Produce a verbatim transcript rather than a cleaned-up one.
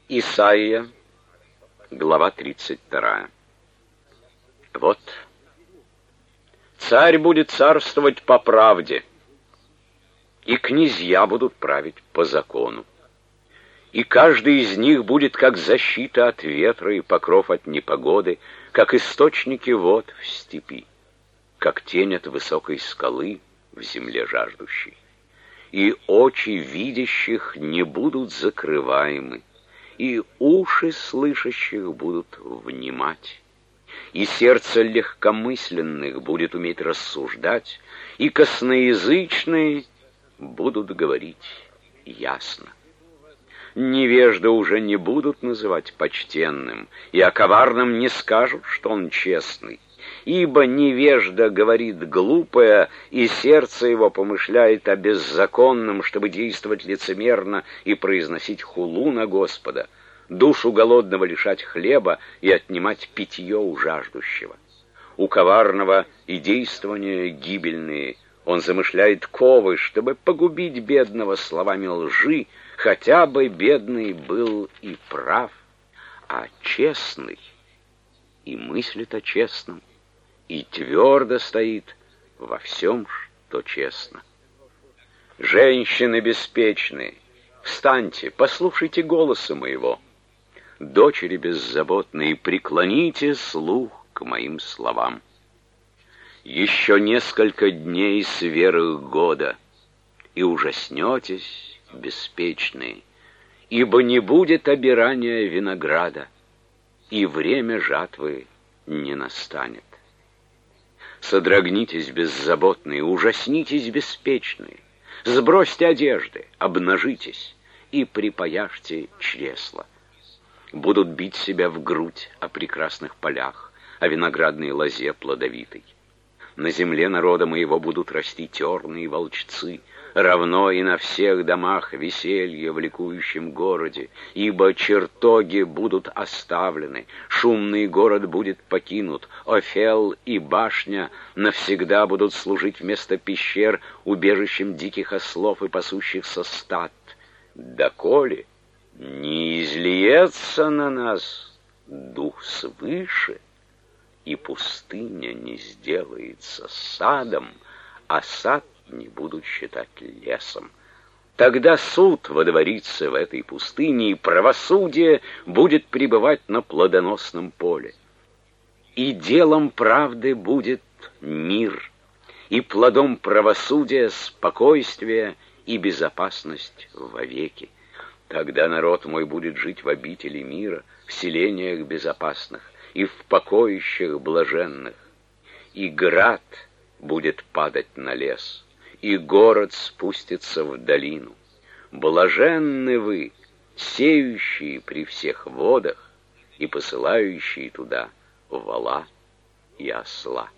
Исайя, глава тридцать вторая. Вот, царь будет царствовать по правде, и князья будут править по закону. И каждый из них будет как защита от ветра и покров от непогоды, как источники вод в степи, как тень от высокой скалы в земле жаждущей. И очи видящих не будут закрываемы, и уши слышащих будут внимать, и сердце легкомысленных будет уметь рассуждать, и косноязычные будут говорить ясно. Невежда уже не будут называть почтенным, и о коварном не скажут, что он честный. Ибо невежда говорит глупое, и сердце его помышляет о беззаконном, чтобы действовать лицемерно и произносить хулу на Господа, душу голодного лишать хлеба и отнимать питье у жаждущего. У коварного и действования гибельные. Он замышляет ковы, чтобы погубить бедного словами лжи, хотя бы бедный был и прав, а честный и мыслит о честном, и твердо стоит во всем, что честно. Женщины беспечные, встаньте, послушайте голоса моего. Дочери беззаботные, преклоните слух к моим словам. Еще несколько дней сверх года, и ужаснетесь, беспечные, ибо не будет обирания винограда, и время жатвы не настанет. Содрогнитесь, беззаботные, ужаснитесь, беспечные, сбросьте одежды, обнажитесь и припояжьте чресла. Будут бить себя в грудь о прекрасных полях, о виноградной лозе плодовитой. На земле народа моего будут расти терны и волчцы, равно и на всех домах веселье в ликующем городе, ибо чертоги будут оставлены, шумный город будет покинут, Офел и башня навсегда будут служить вместо пещер убежищем диких ослов и пасущихся стад. Доколе не излиется на нас дух свыше, и пустыня не сделается садом, а сад не будут считать лесом. Тогда суд водворится в этой пустыне, и правосудие будет пребывать на плодоносном поле. И делом правды будет мир, и плодом правосудия спокойствие и безопасность вовеки. Тогда народ мой будет жить в обители мира, в селениях безопасных и в покоищах блаженных. И град будет падать на лес, и город спустится в долину. Блаженны вы, сеющие при всех водах и посылающие туда вола и осла.